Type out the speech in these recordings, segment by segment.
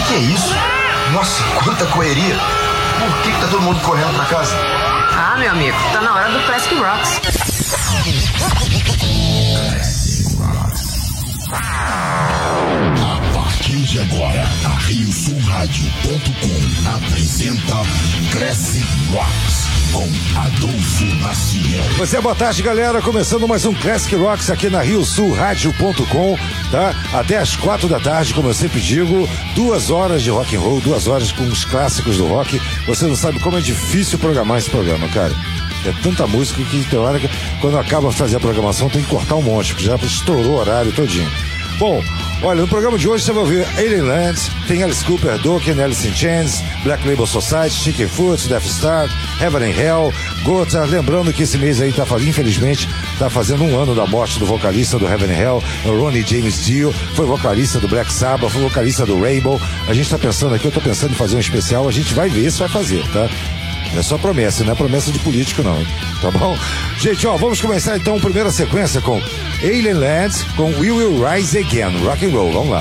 Que é isso? Nossa, quanta correria. Por que tá todo mundo correndo pra casa? Ah, meu amigo, tá na hora do Classic Rocks. A partir de agora, a RioSulRádio.com apresenta Classic Rocks com Adolfo Maciel. Boa tarde, galera. Começando mais um Classic Rocks aqui na RioSulRádio.com, tá? Até às 4 da tarde, como eu sempre digo, 2 horas de rock and roll, 2 horas com os clássicos do rock. Você não sabe como é difícil programar esse programa, cara. É tanta música que tem hora que quando acaba de fazer a programação tem que cortar um monte, porque já estourou o horário todinho. Bom, olha, no programa de hoje você vai ouvir Alien Land, tem Alice Cooper, Dokken, Alice in Chains, Black Label Society, Chicken Foot, Death Star, Heaven and Hell, Gotha. Lembrando que esse mês aí infelizmente, tá fazendo 1 ano da morte do vocalista do Heaven and Hell, o Ronnie James Dio, foi vocalista do Black Sabbath, foi vocalista do Rainbow. A gente tá pensando aqui, eu tô pensando em fazer um especial, a gente vai ver se vai fazer, tá? É só promessa, não é promessa de político não, tá bom? Gente, ó, vamos começar então a primeira sequência com Alien Land, com We Will Rise Again, rock and roll, vamos lá.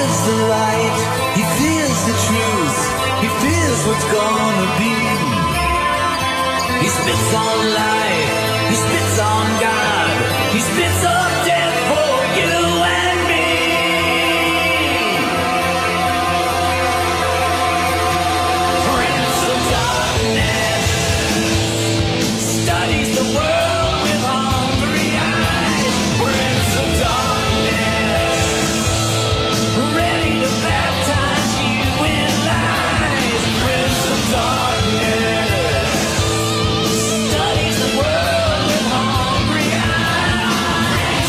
feels the light, he feels the truth, he feels what's gonna be. He spits on life, he spits on God, he spits on death for you and me. Prince of Darkness studies the world with hungry eyes. Prince of Darkness, ready to baptize you in lies. Prince of Darkness studies the world with hungry eyes.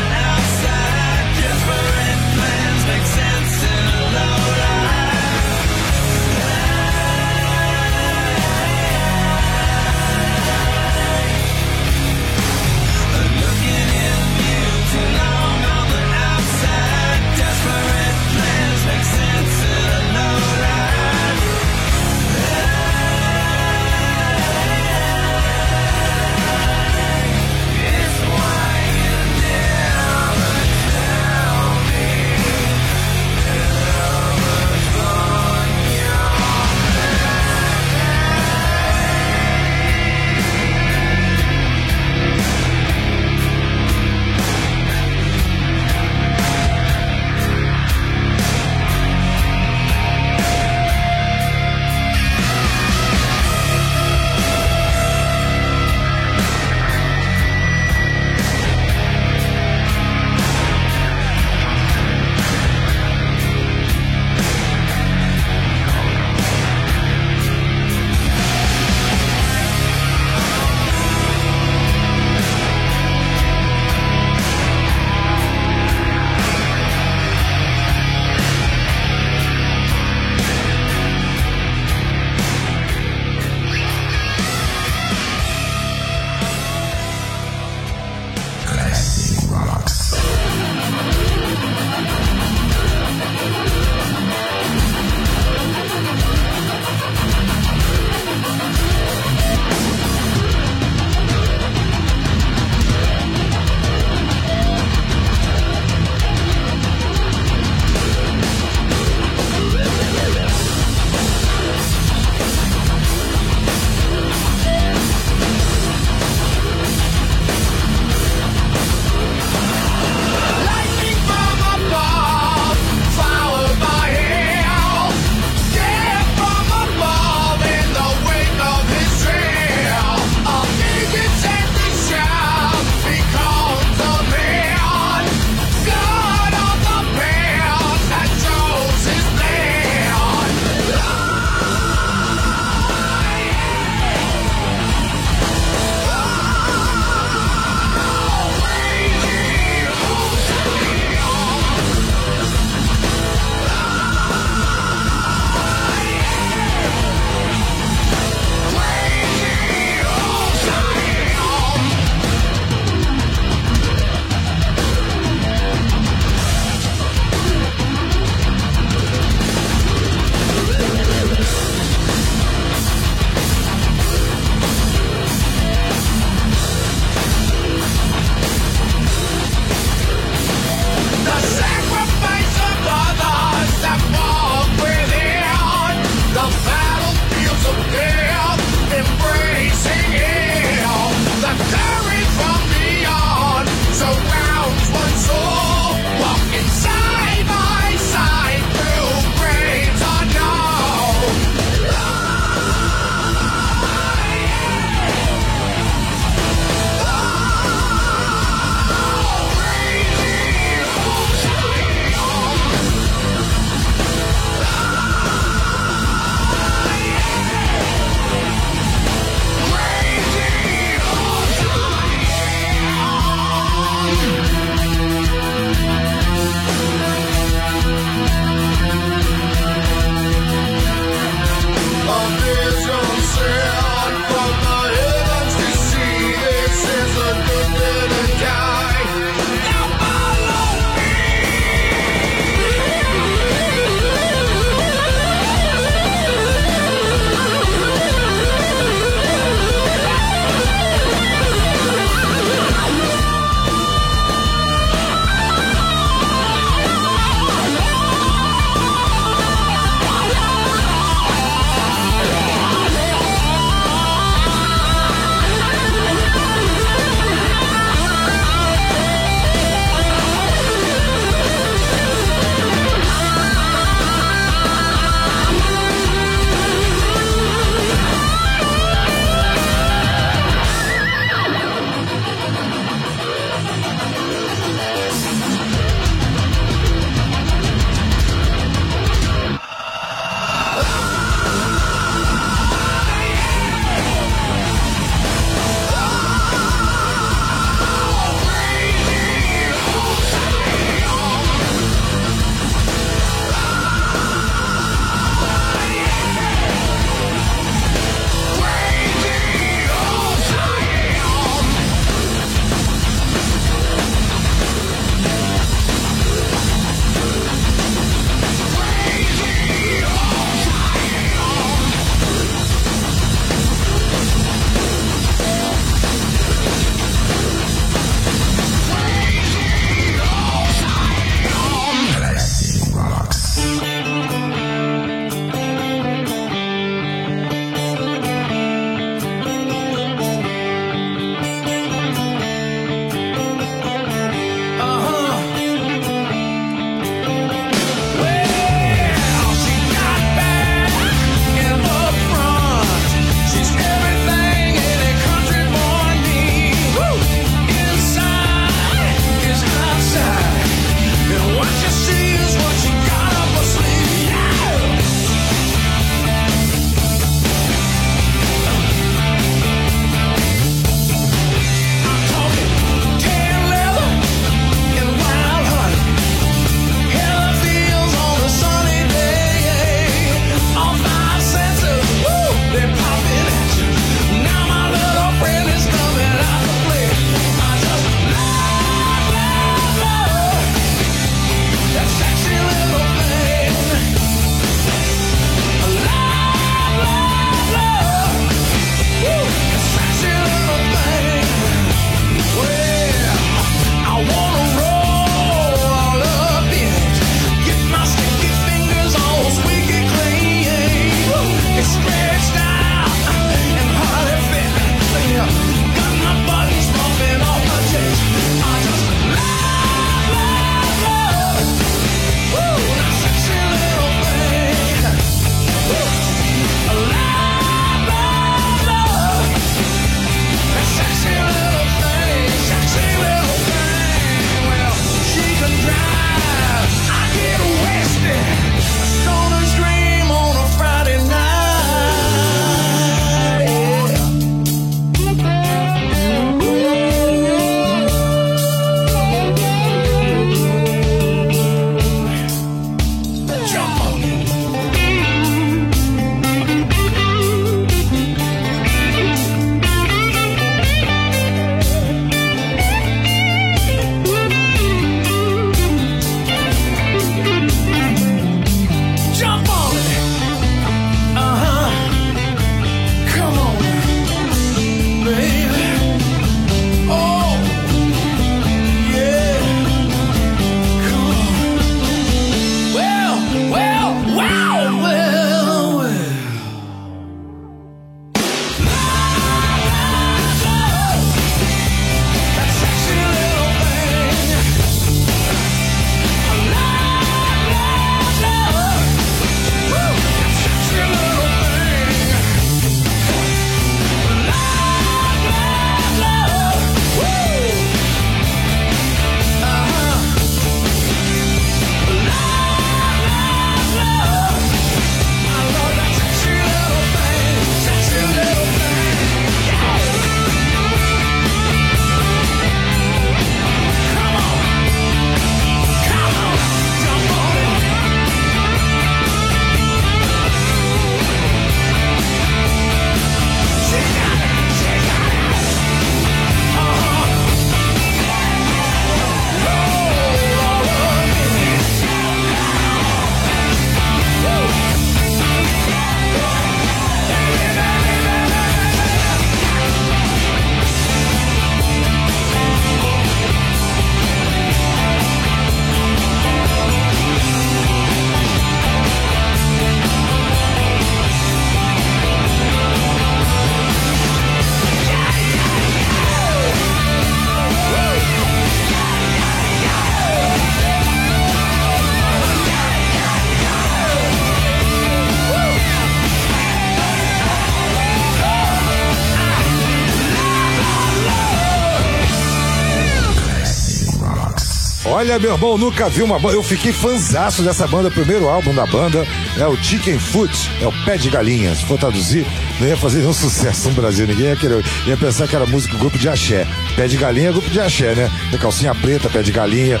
Olha, meu irmão, nunca vi uma banda. Eu fiquei fanzaço dessa banda. O primeiro álbum da banda é o Chicken Foot, é o pé de galinha. Se for traduzir, não ia fazer nenhum sucesso no Brasil. Ninguém ia querer. Ia pensar que era música grupo de axé. Pé de galinha é grupo de axé, né? Tem calcinha preta, pé de galinha,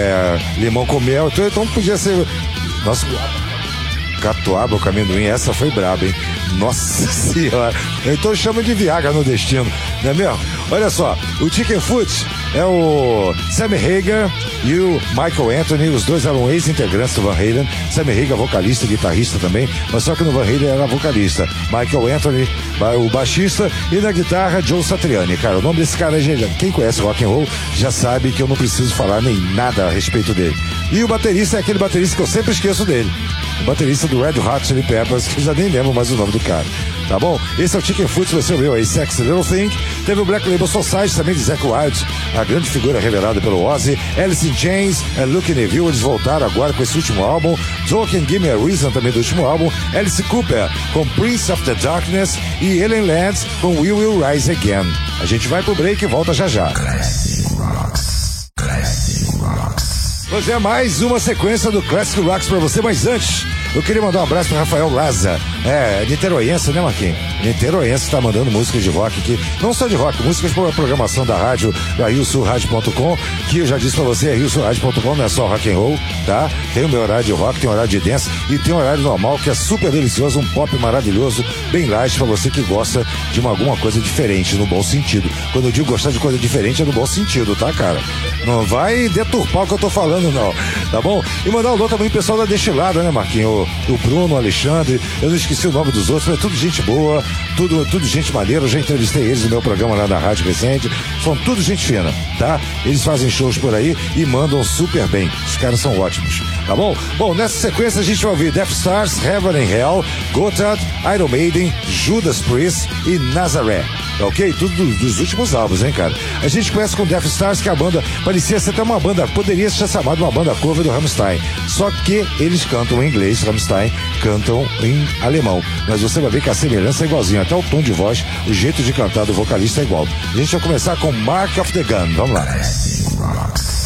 limão com mel. Então podia ser. Nossa, catuaba, o amendoim, essa foi braba, hein? Nossa senhora. Então chama de Viagra no destino, não é mesmo? Olha só, o Chicken Foot é o Sammy Hagar e o Michael Anthony, os dois eram ex-integrantes do Van Halen. Sammy Hagar, vocalista e guitarrista também, mas só que no Van Halen era vocalista. Michael Anthony, o baixista, e na guitarra, Joe Satriani. Cara, o nome desse cara, quem conhece rock and roll já sabe que eu não preciso falar nem nada a respeito dele. E o baterista é aquele baterista que eu sempre esqueço dele. O baterista do Red Hot Chili Peppers, que eu já nem lembro mais o nome do cara. Tá bom? Esse é o Chicken Foot, você ouviu aí, Sexy Little Thing. Teve o Black Label Society também de Zakk Wylde, a grande figura revelada pelo Ozzy. Alice in Chains, Luke Neville, eles voltaram agora com esse último álbum. Joe Can Give Me a Reason também do último álbum. Alice Cooper com Prince of the Darkness e Helen Lance com We Will Rise Again. A gente vai pro break e volta já já. Classic Rocks. Classic Rocks. Pois é, mais uma sequência do Classic Rocks pra você, mas antes eu queria mandar um abraço pro Rafael Laza, niteroense, né, Marquinhos? Niteroense tá mandando músicas de rock aqui, não só de rock, músicas para a programação da rádio, da RioSulRádio.com, que eu já disse pra você, RioSulRádio.com não é só rock and roll, tá? Tem o meu horário de rock, tem o horário de dance e tem o horário normal, que é super delicioso, um pop maravilhoso, bem light pra você que gosta de alguma coisa diferente, no bom sentido. Quando eu digo gostar de coisa diferente, é no bom sentido, tá, cara? Não vai deturpar o que eu tô falando, não, tá bom? E mandar um alô também pro pessoal da Destilada, né, Marquinhos? O Bruno, o Alexandre, eu não esqueci o nome dos outros, mas tudo gente boa, tudo gente maneira, eu já entrevistei eles no meu programa lá na rádio recente, são tudo gente fina, tá? Eles fazem shows por aí e mandam super bem, os caras são ótimos, tá bom? Bom, nessa sequência a gente vai ouvir Death Stars, Heaven and Hell, Gotthard, Iron Maiden, Judas Priest e Nazaré. Ok? Tudo dos últimos álbuns, hein, cara? A gente começa com Death Stars, que a banda parecia ser até uma banda, poderia ser chamada uma banda cover do Rammstein. Só que eles cantam em inglês, Rammstein cantam em alemão. Mas você vai ver que a semelhança é igualzinha, até o tom de voz, o jeito de cantar do vocalista é igual. A gente vai começar com Mark of the Gun. Vamos lá. Classic Rocks.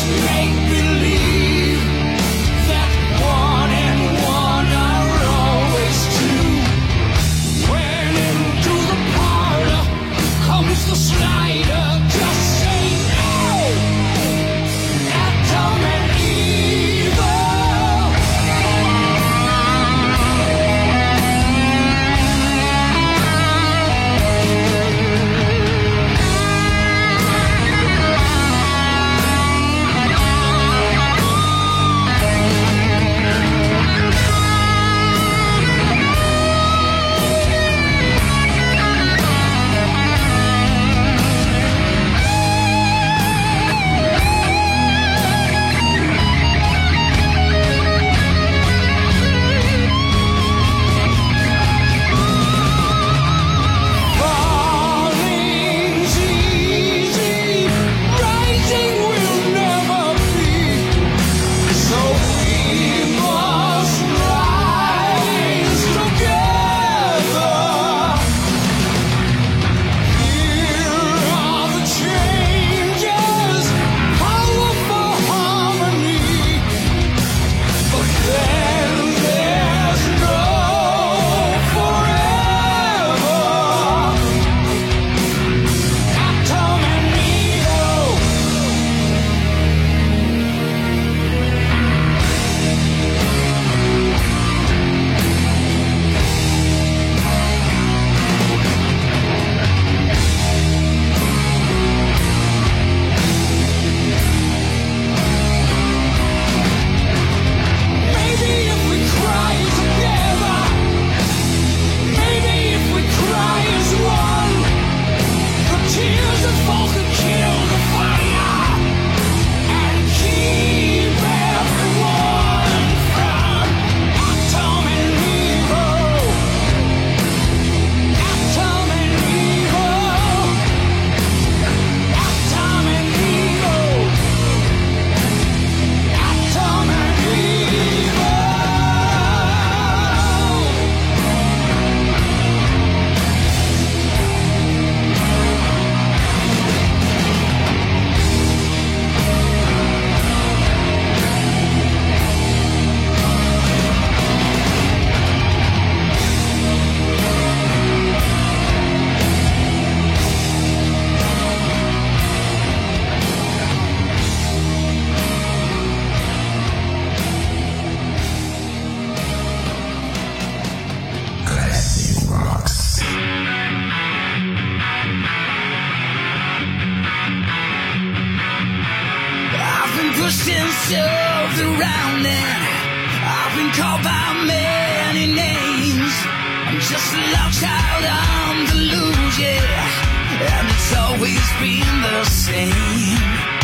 shoved around and I've been called by many names. I'm just a lost child on the loose, yeah, and it's always been the same.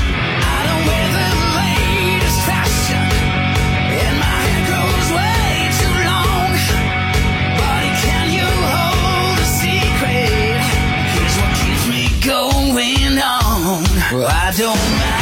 I don't wear the latest fashion and my hair grows way too long. Buddy, can you hold a secret? Here's what keeps me going on. Well, I don't mind.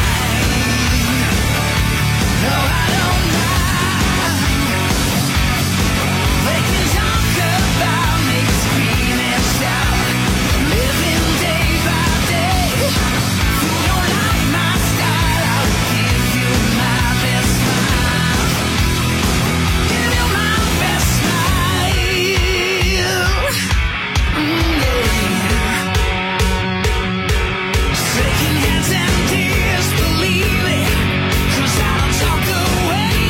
No, I don't mind. They can talk about me, scream and shout, living day by day. If you don't like my style, I'll give you my best smile. Give you my best smile. Yeah. Shaking hands and tears, believe it. 'Cause I don't talk away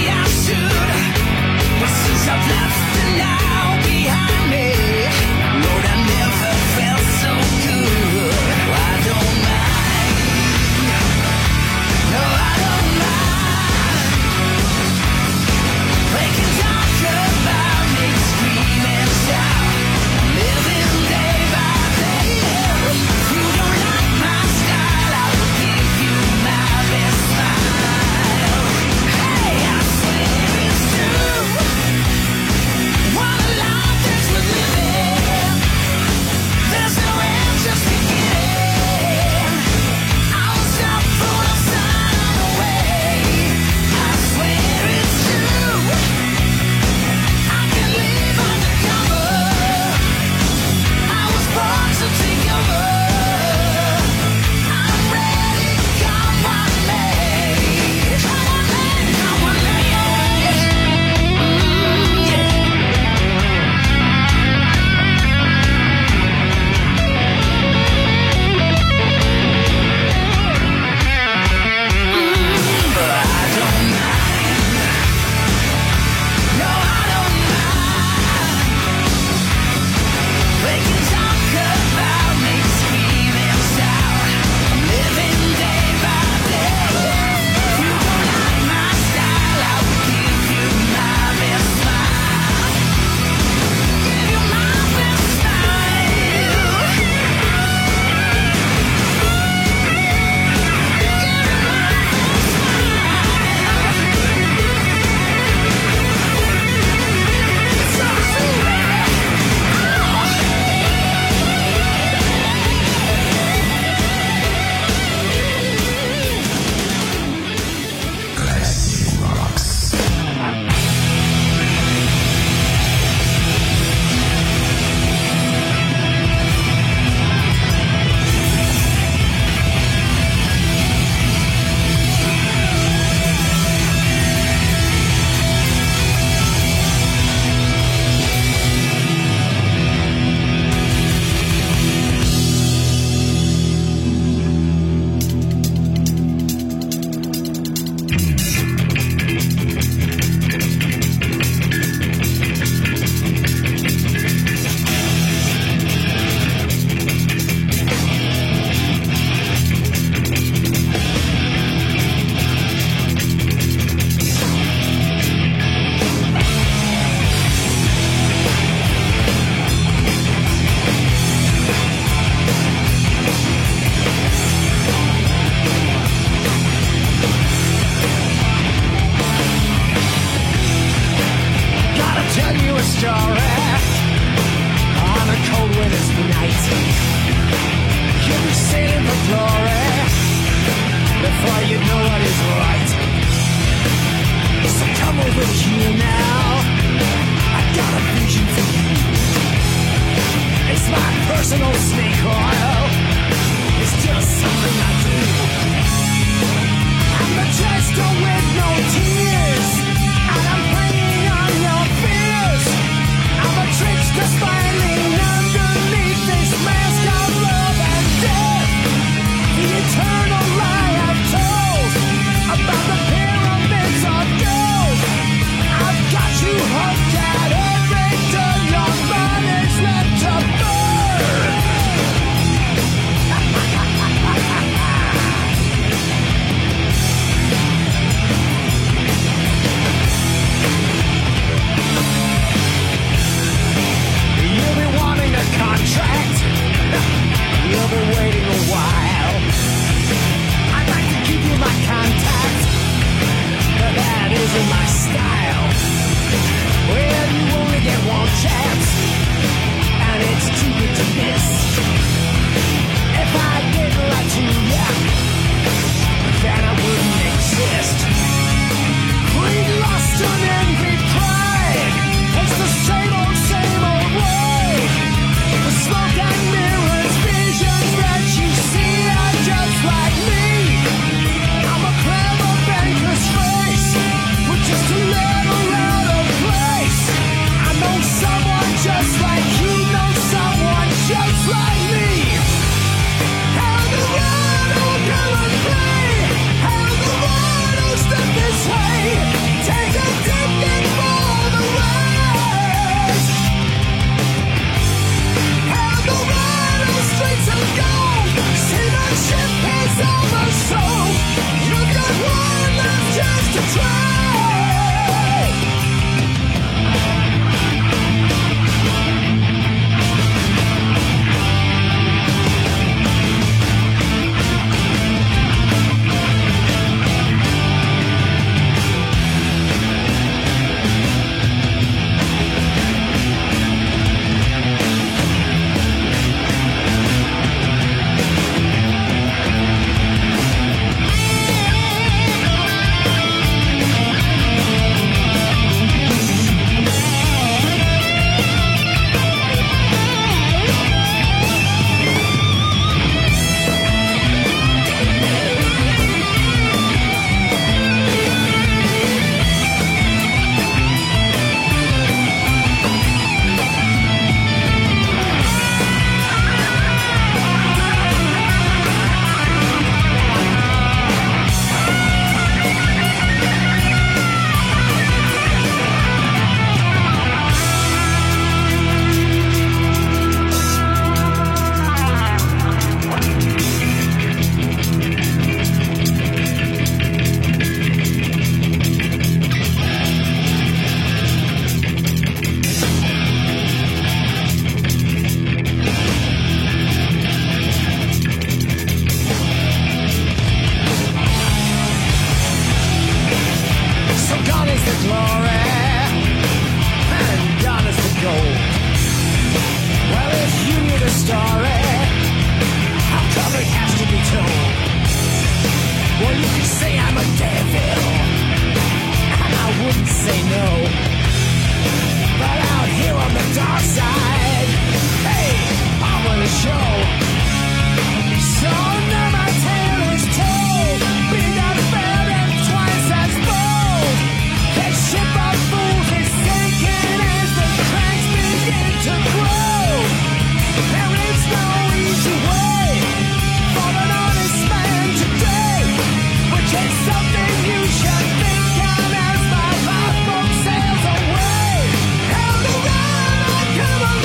story. How come it has to be told? Well, you can say I'm a devil, and I wouldn't say no. But out here on the dark side, hey, I'm gonna show. So now my tale is told. Be not fair and twice as bold. That ship of fools is sinking as the cranks begin to grow. There is no easy way for an honest man today, which is something you should think on as my lifeboat sails away. And the run, come on.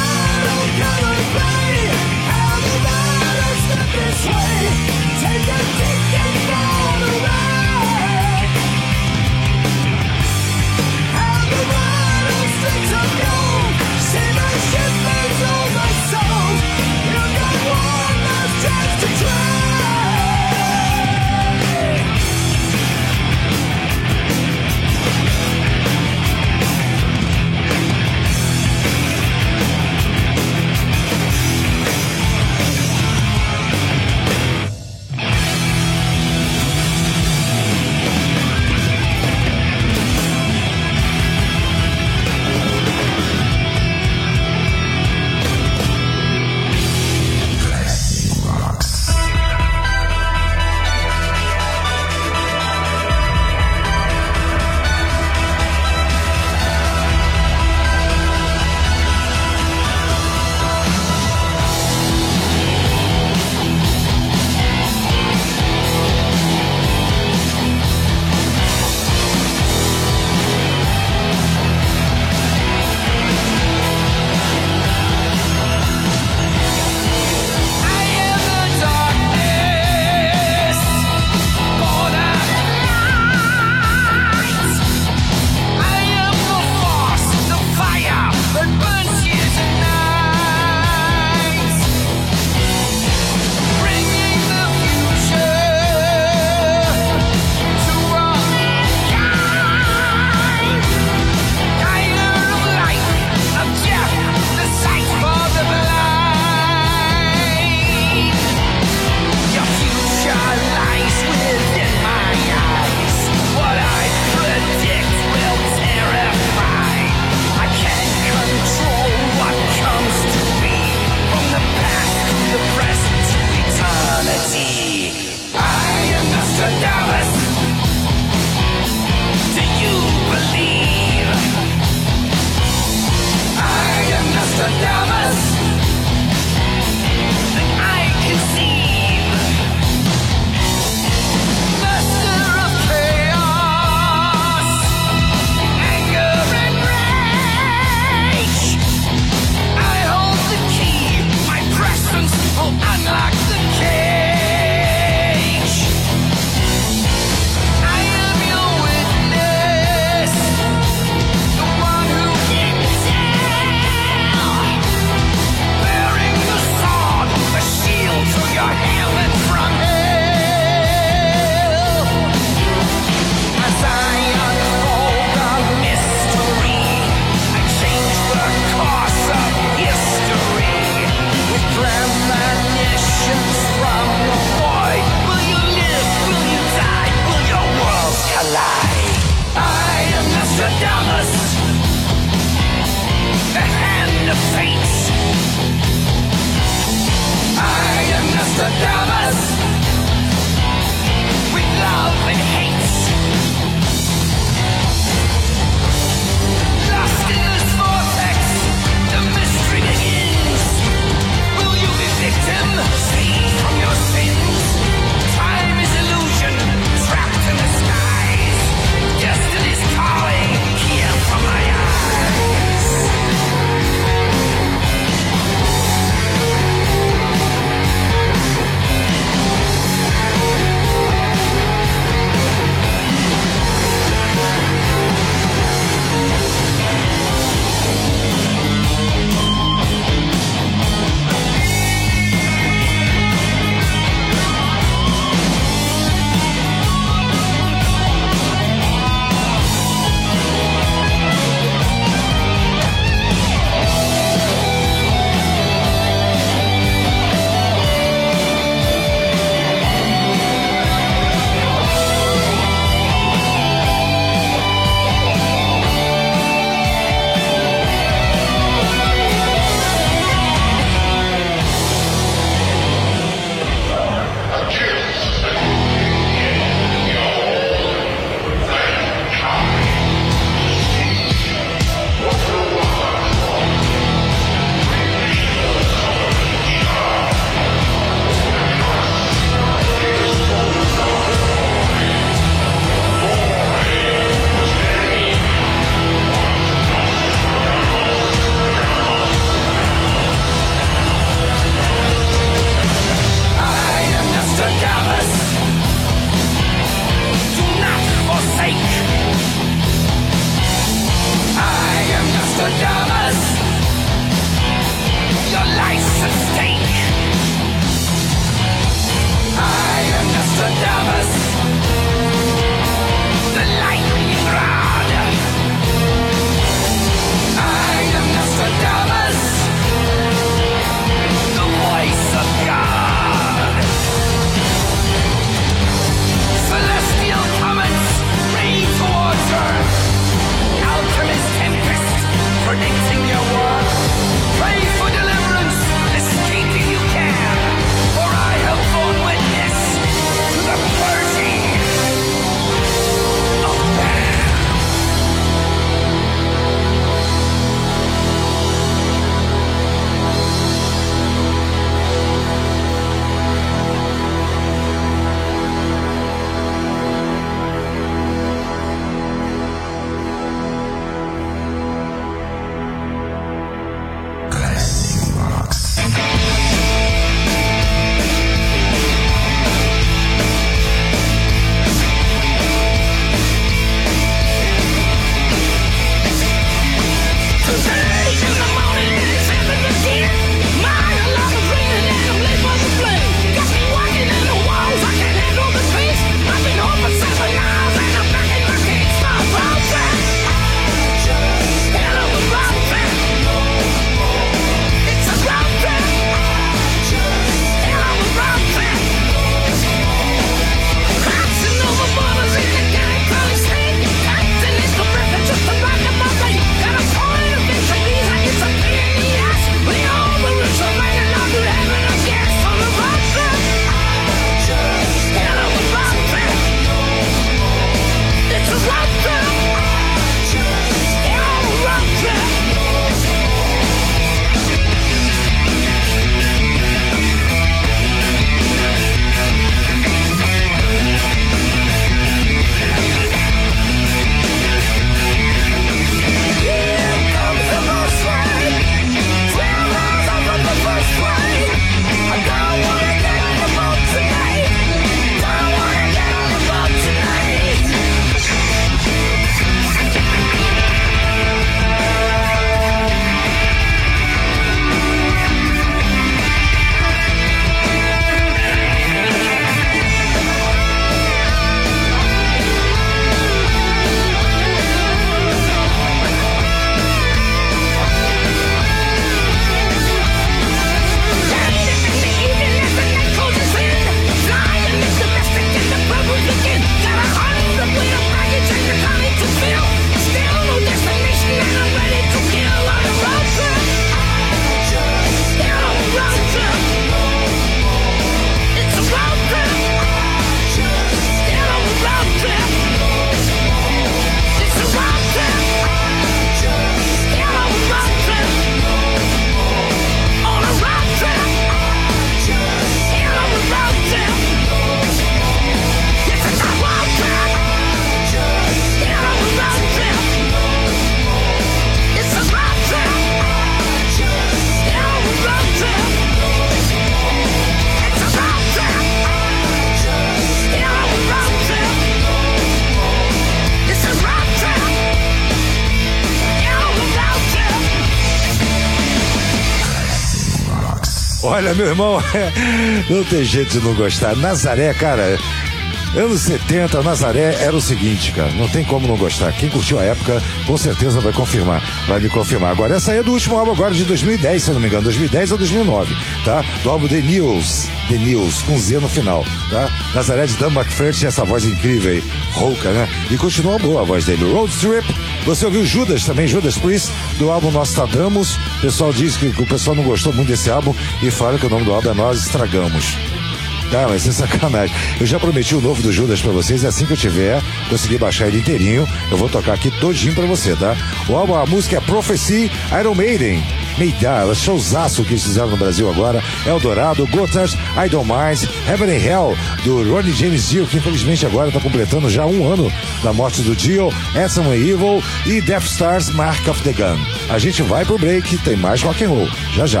Olha, meu irmão, não tem jeito de não gostar. Nazaré, cara, anos 70, Nazaré era o seguinte, cara, não tem como não gostar. Quem curtiu a época, com certeza vai me confirmar. Agora, essa aí é do último álbum agora de 2010, se eu não me engano, 2010 ou 2009, tá? Do álbum The News, com Z no final, tá? Nazaré de Dan McPherson tinha essa voz incrível aí, rouca, né? E continua boa a voz dele. Road Trip, você ouviu Judas também, Judas Priest, do álbum Nostradamus. O pessoal diz que o pessoal não gostou muito desse álbum e fala que o nome do álbum é Nós Estragamos. Ah, mas isso é sacanagem. Eu já prometi o novo do Judas pra vocês, e assim que eu tiver, conseguir baixar ele inteirinho, eu vou tocar aqui todinho pra você, tá? O álbum, a música é Prophecy, Iron Maiden, showzaço que eles fizeram no Brasil agora, Eldorado, Gotthard, I Don't Mind, Heaven and Hell, do Ronnie James Dio, que infelizmente agora tá completando já 1 ano da morte do Dio, Handsome and Evil e Death Star's Mark of the Gun. A gente vai pro break, tem mais rock and roll, já.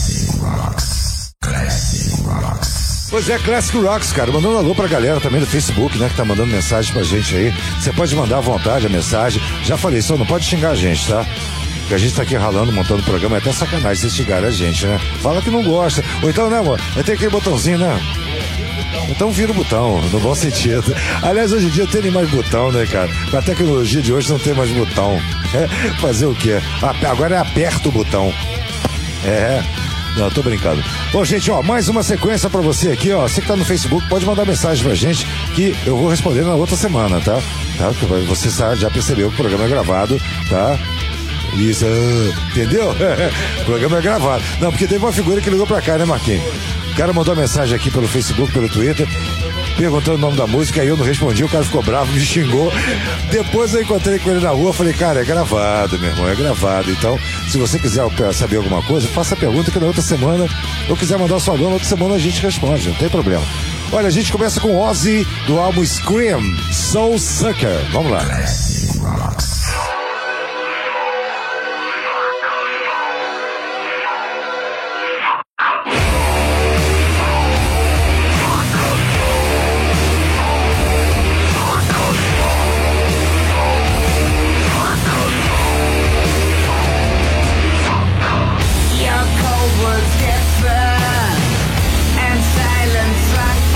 Pois é, Classic Rocks, cara, mandando um alô pra galera também do Facebook, né, que tá mandando mensagem pra gente aí. Você pode mandar à vontade a mensagem. Já falei, só não pode xingar a gente, tá? Porque a gente tá aqui ralando, montando o programa, é até sacanagem vocês xingarem a gente, né? Fala que não gosta. Ou então, né, amor? Tem aquele botãozinho, né? Então vira o botão, no bom sentido. Aliás, hoje em dia tem nem mais botão, né, cara? Com a tecnologia de hoje não tem mais botão. Fazer o quê? Agora é aperta o botão. Não, tô brincando. Bom, gente, ó, mais uma sequência pra você aqui, ó. Você que tá no Facebook, pode mandar mensagem pra gente que eu vou responder na outra semana, tá? Porque você já percebeu que o programa é gravado, tá? Isso, entendeu? O programa é gravado. Não, porque teve uma figura que ligou pra cá, né, Marquinhos? O cara mandou uma mensagem aqui pelo Facebook, pelo Twitter, perguntando o nome da música, aí eu não respondi, o cara ficou bravo, me xingou. Depois eu encontrei com ele na rua, falei, cara, é gravado, meu irmão, é gravado. Então, se você quiser saber alguma coisa, faça a pergunta que na outra semana, ou quiser mandar o seu alô, na outra semana a gente responde, não tem problema. Olha, a gente começa com Ozzy, do álbum Scream, Soul Sucker. Vamos lá.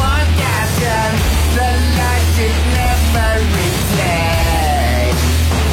The light it never reflects.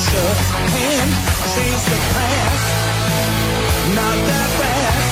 your hand, change the past. Not that fast.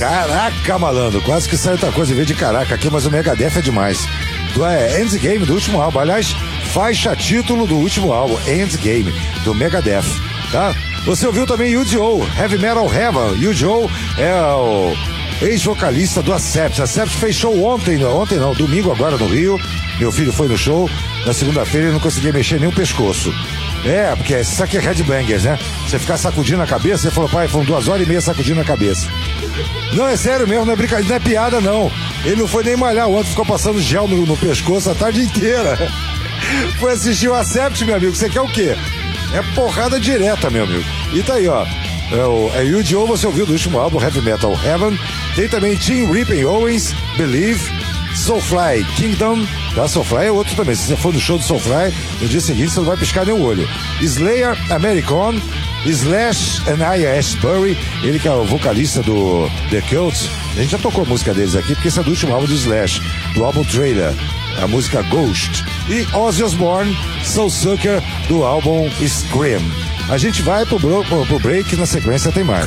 Caraca, malandro, quase que sai outra coisa em vez de caraca aqui, mas o Megadeth é demais. Endgame do último álbum, aliás, faixa título do último álbum, Endgame, do Megadeth, tá? Você ouviu também U.G.O., Heavy Metal Heaven. U.G.O. é o ex-vocalista do Accept. Accept fez show domingo agora no Rio. Meu filho foi no show, na segunda-feira ele não conseguia mexer nem o pescoço. Porque isso aqui é headbangers, né? Você ficar sacudindo a cabeça, ele falou, pai, foram 2h30 sacudindo a cabeça. Não, é sério mesmo, não é brincadeira, não é piada não. Ele não foi nem malhar, o outro ficou passando gel no pescoço a tarde inteira. Foi assistir o Accept, meu amigo, você quer o quê? É porrada direta, meu amigo. E tá aí, ó. U.G.O. você ouviu do último álbum, Heavy Metal Heaven. Tem também Tim Rippin Owens, Believe, Soulfly Kingdom, tá? Soulfly é outro também. Se você for no show do Soulfly, no dia seguinte você não vai piscar nem o olho. Slayer, American, Slash and I. Ashbury, ele que é o vocalista do The Cult. A gente já tocou a música deles aqui, porque esse é do último álbum do Slash, do álbum Trailer, a música Ghost. E Ozzy Osbourne, Soul Sucker, do álbum Scream. A gente vai pro break, na sequência tem mais.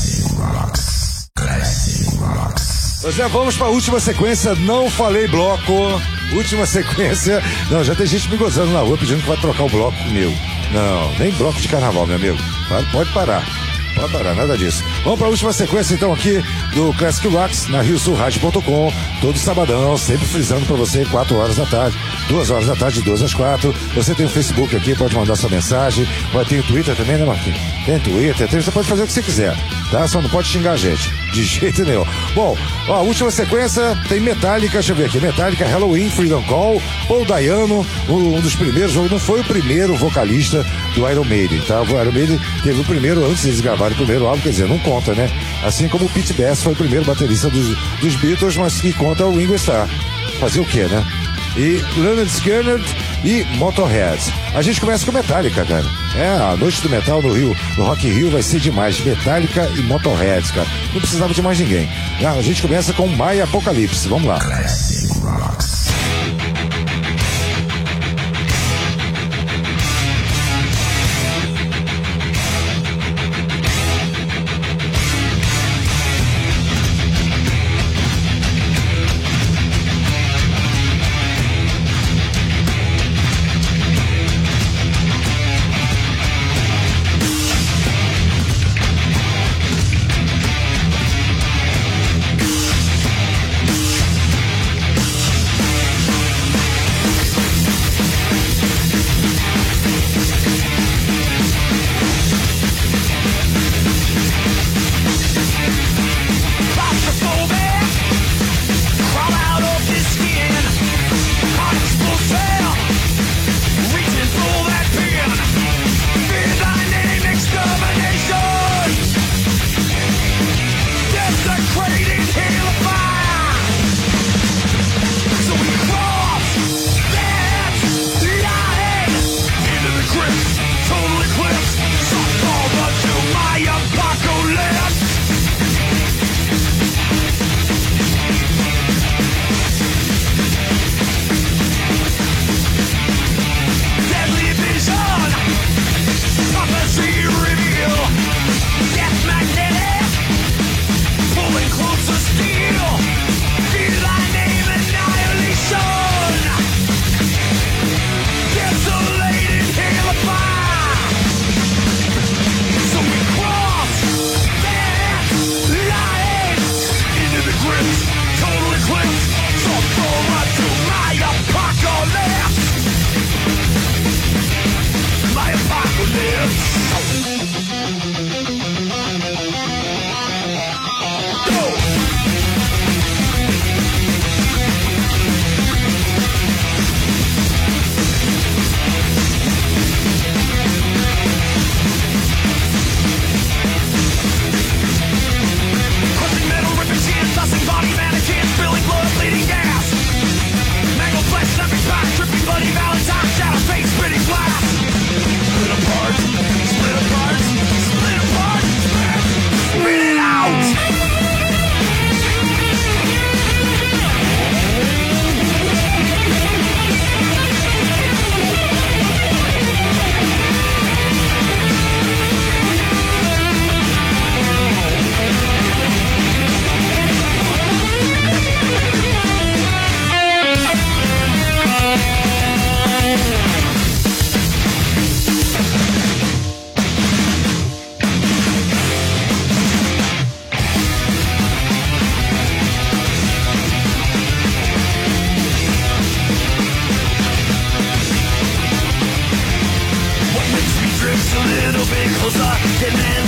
Pois é, vamos pra última sequência, não falei bloco. Última sequência. Não, já tem gente me gozando na rua pedindo que vai trocar o bloco comigo. Não, nem bloco de carnaval, meu amigo. Pode parar. Pode parar, nada disso. Vamos para a última sequência então aqui do Classic Rocks na RioSulRádio.com, todo sabadão, sempre frisando para você 4 horas da tarde, 2 horas da tarde, 2 às 4. Você tem o Facebook aqui, pode mandar sua mensagem. Tem o Twitter também, né, Marquinhos? Tem Twitter, você pode fazer o que você quiser, tá? Só não pode xingar a gente, de jeito nenhum. Bom, a última sequência tem Metallica, deixa eu ver aqui, Metallica, Halloween, Freedom Call, Paul Dayano, um dos primeiros, não foi o primeiro vocalista do Iron Maiden, tá? O Iron Maiden teve o primeiro, antes deles gravarem o primeiro álbum, quer dizer, não conta, né? Assim como o Pete Best foi o primeiro baterista dos Beatles, mas que conta o Ringo Starr. Fazer o quê, né? E Leonard Skinner e Motorhead. A gente começa com Metallica, cara. A noite do metal no Rio, no Rock in Rio vai ser demais. Metallica e Motorhead, cara. Não precisava de mais ninguém. A gente começa com My Apocalypse. Vamos lá.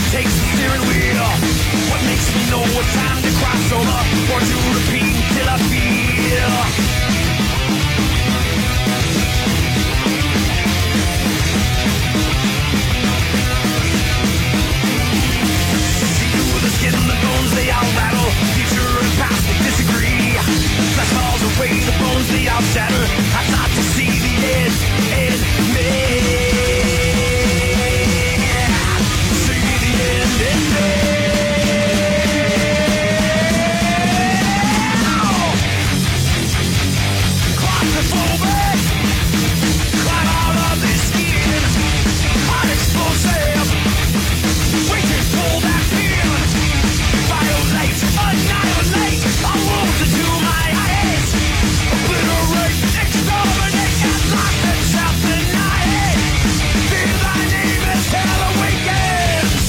takes the steering wheel? What makes me know what time to cross over or to repeat till I feel? See through the skin, the bones, they all rattle. Future and past, they disagree. Flesh falls away, the bones, they all shatter. I start to see the end in me. See the end in me. Claustrophobic, climb out of this skin. Unexplosive, we can pull that pin. Violate, annihilate, all wounds into my eyes. Obliterate, exterminate, and lock and self-denied. Fear thy name as hell awakens.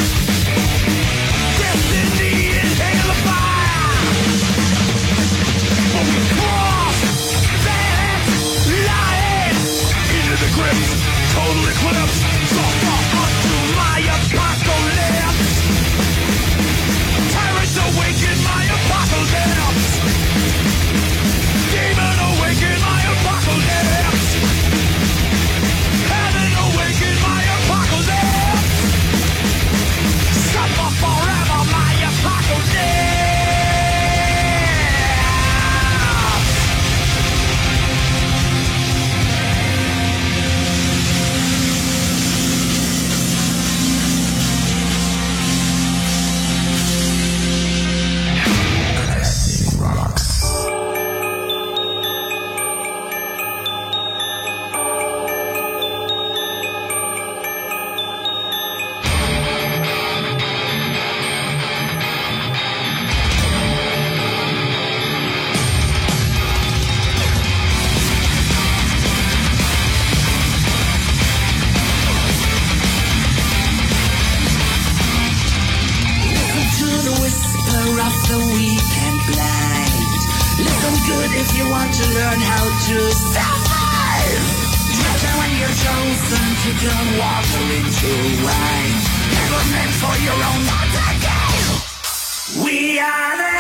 Destiny inhale the fire. But we cross that line into the grips, total eclipse. Soft unto my apocalypse. Tyrants awaken my apocalypse. Demon awaken my apocalypse. Heaven awaken my apocalypse. Suffer forever my apocalypse. Classic rocks. Listen to the whisper of the weak and blind. Listen good if you want to learn how to survive. Treasure when you're chosen to turn water into wine. Never meant for your own again. We are the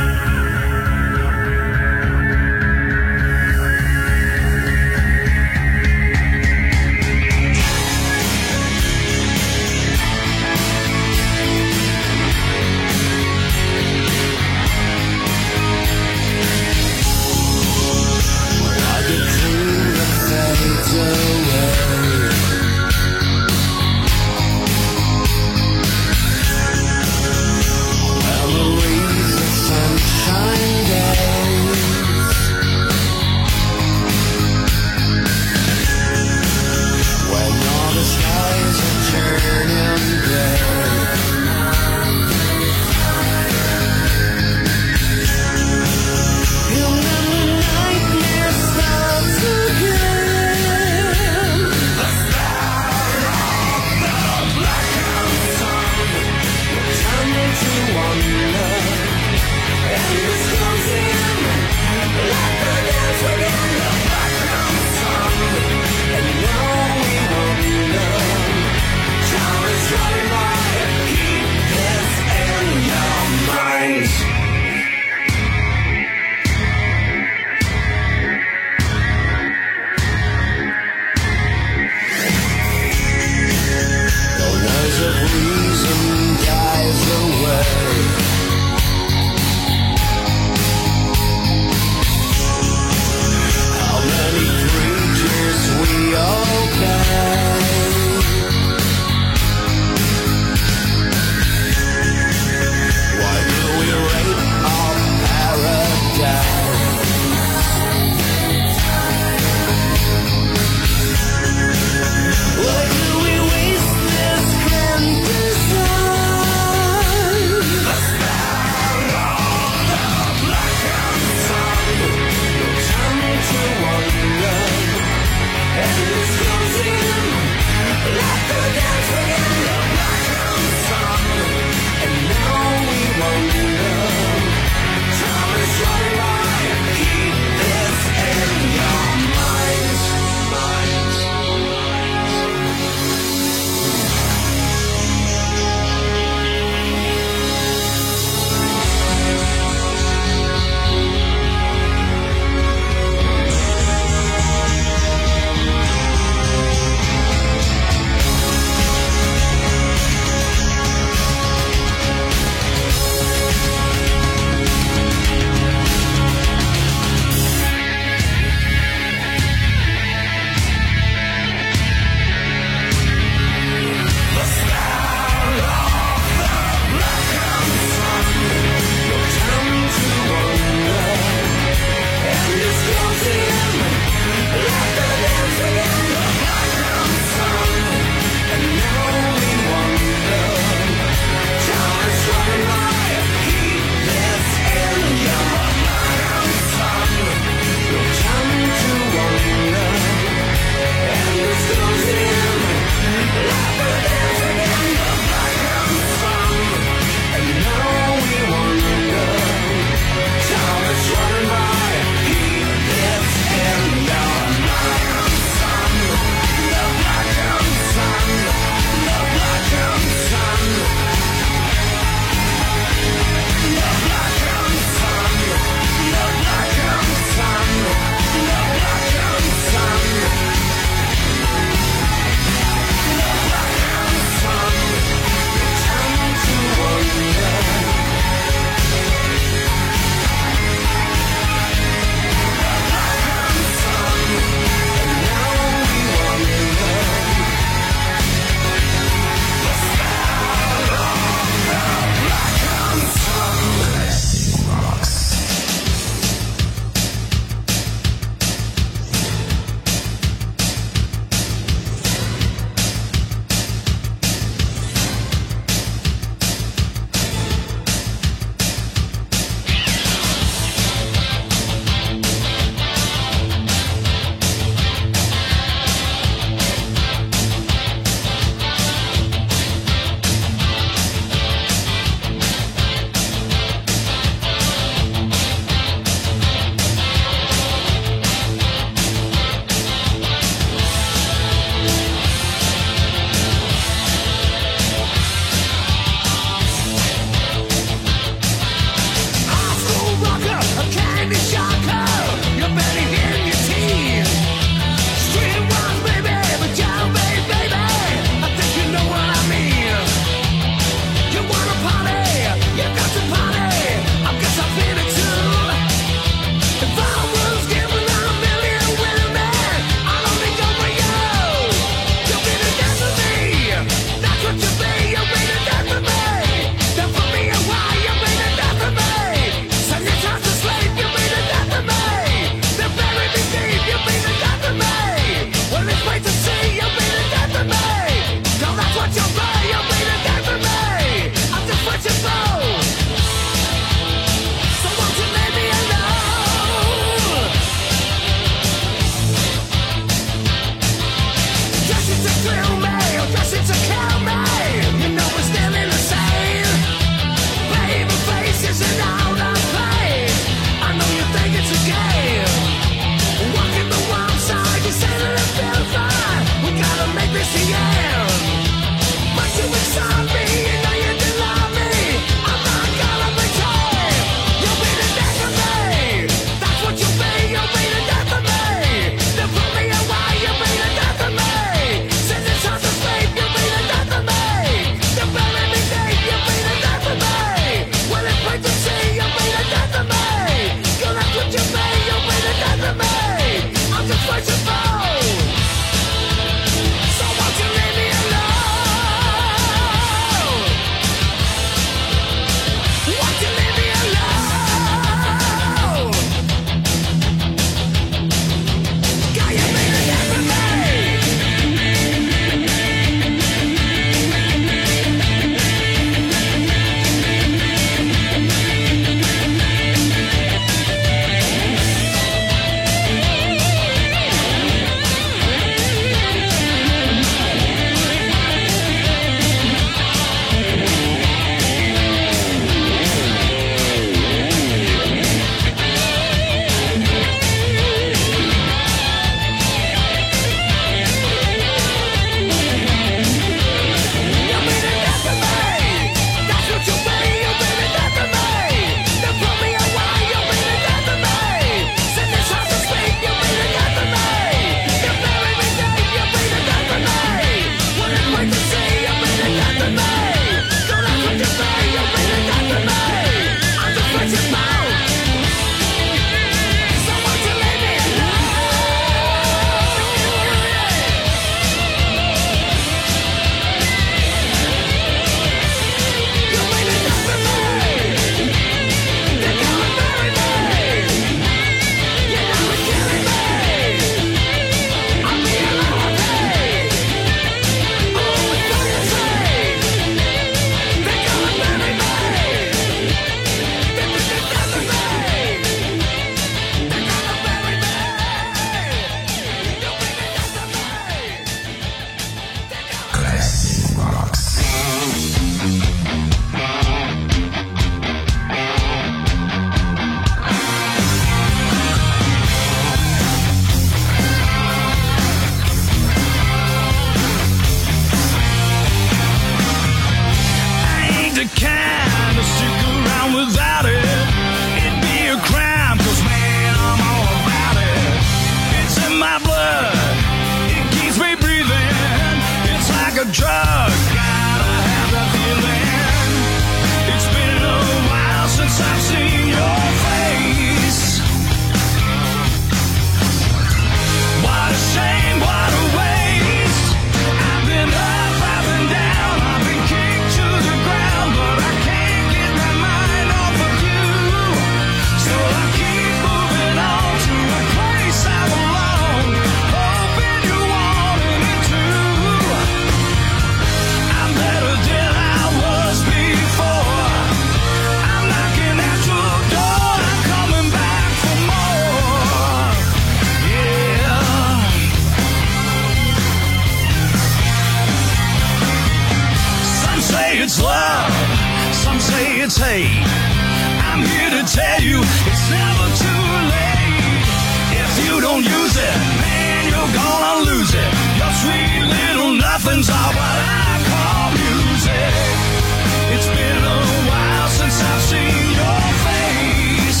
music. Your sweet little nothings are what I call music. It's been a while since I've seen your face.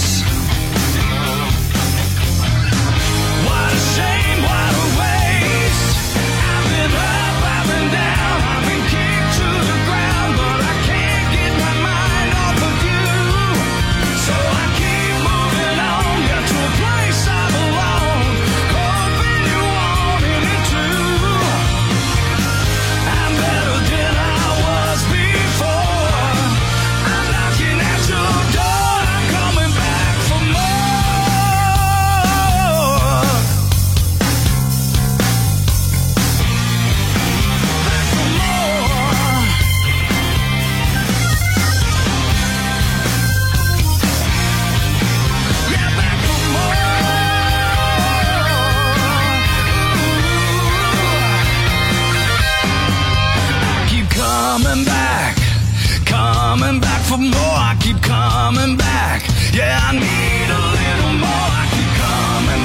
What a shame, what a waste. I've been up, I've been down, I've been kicked to the ground, but I can't get my mind off of you. So I keep moving on, get to a place I belong, hoping you wanted me to. I'm better than I was before. I'm knocking at your door, I'm coming back for more. Back for more. Yeah, back for more. I keep coming back for more. I keep coming back. Yeah, I need a little more. I keep coming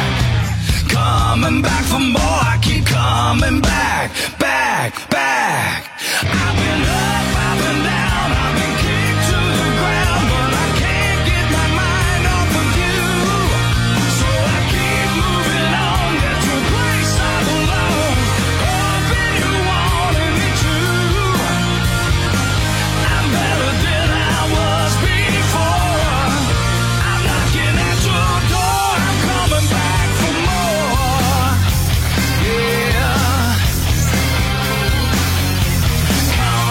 back for more. I keep coming back, back. I've been up, I've been down, I've been kicked to the ground, but I can't get my mind off of you. So I keep moving on, get to a place I belong, hoping you wanted me to. I'm better than I was before. I'm knocking at your door, I'm coming back for more. Yeah. Coming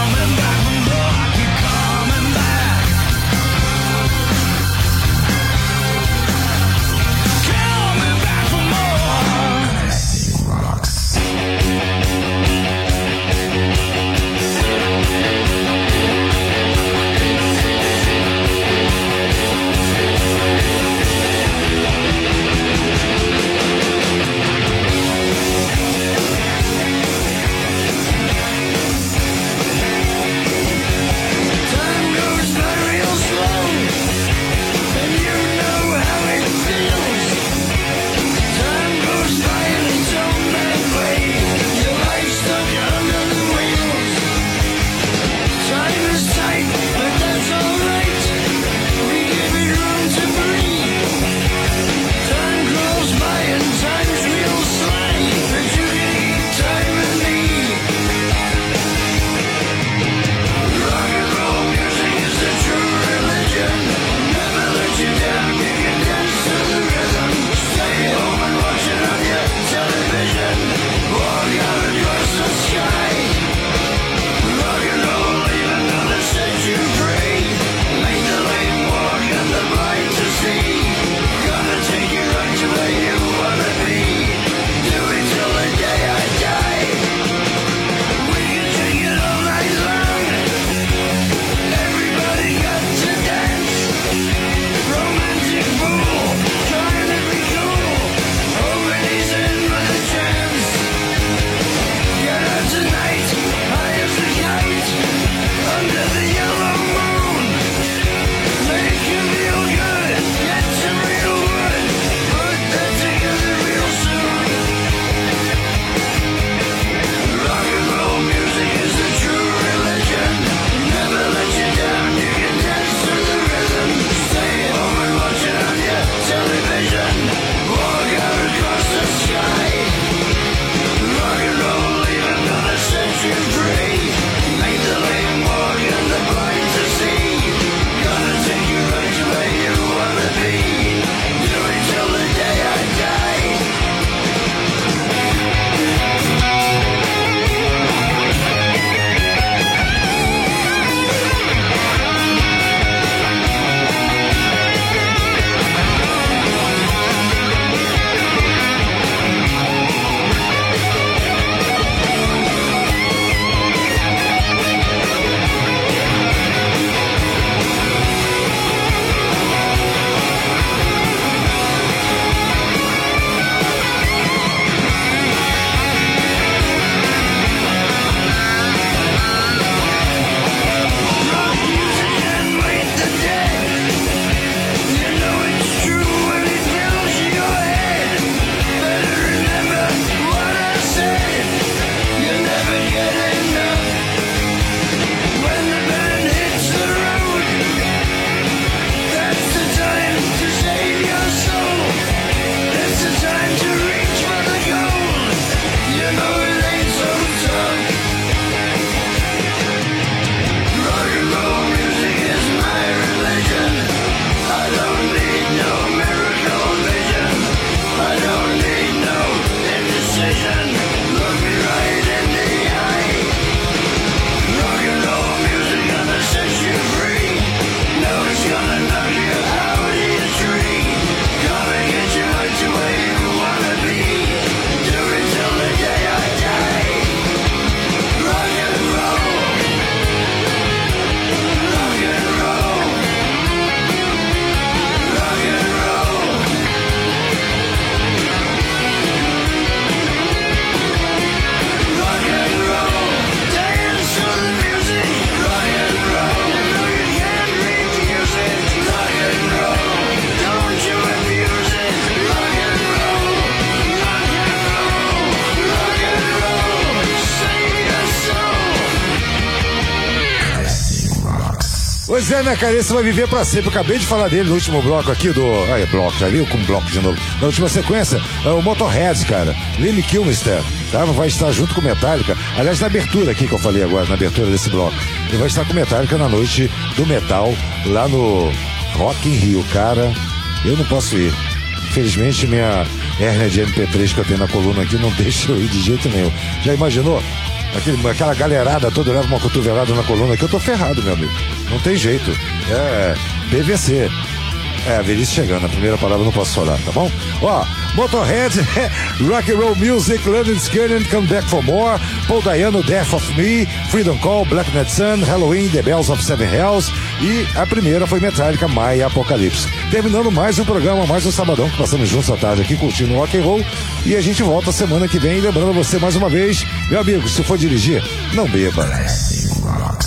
Pois é, né, cara? Esse vai viver pra sempre. Eu acabei de falar dele no último bloco aqui do... Aí, bloco, já viu? Com bloco de novo. Na última sequência, o Motorhead, cara. Lemmy Kilmister, tá? Vai estar junto com Metallica. Aliás, na abertura aqui que eu falei agora, na abertura desse bloco. Ele vai estar com Metallica na noite do metal, lá no Rock in Rio. Cara, eu não posso ir. Infelizmente, minha hérnia de MP3 que eu tenho na coluna aqui não deixa eu ir de jeito nenhum. Já imaginou? Aquela galerada toda leva uma cotovelada na coluna que eu tô ferrado, meu amigo. Não tem jeito. É PVC. É, a velhice chegando. A primeira palavra eu não posso falar, tá bom? Ó, Motorhead, Rock and Roll Music, London Scanning, Come Back for More, Paul Dayano, Death of Me, Freedom Call, Black Knight Sun, Halloween, The Bells of Seven Hells, e a primeira foi Metallica, My Apocalypse. Terminando mais um programa, mais um sabadão que passamos juntos à tarde aqui curtindo o rock and roll, e a gente volta semana que vem, lembrando você mais uma vez, meu amigo, se for dirigir, não beba. Classic Rock.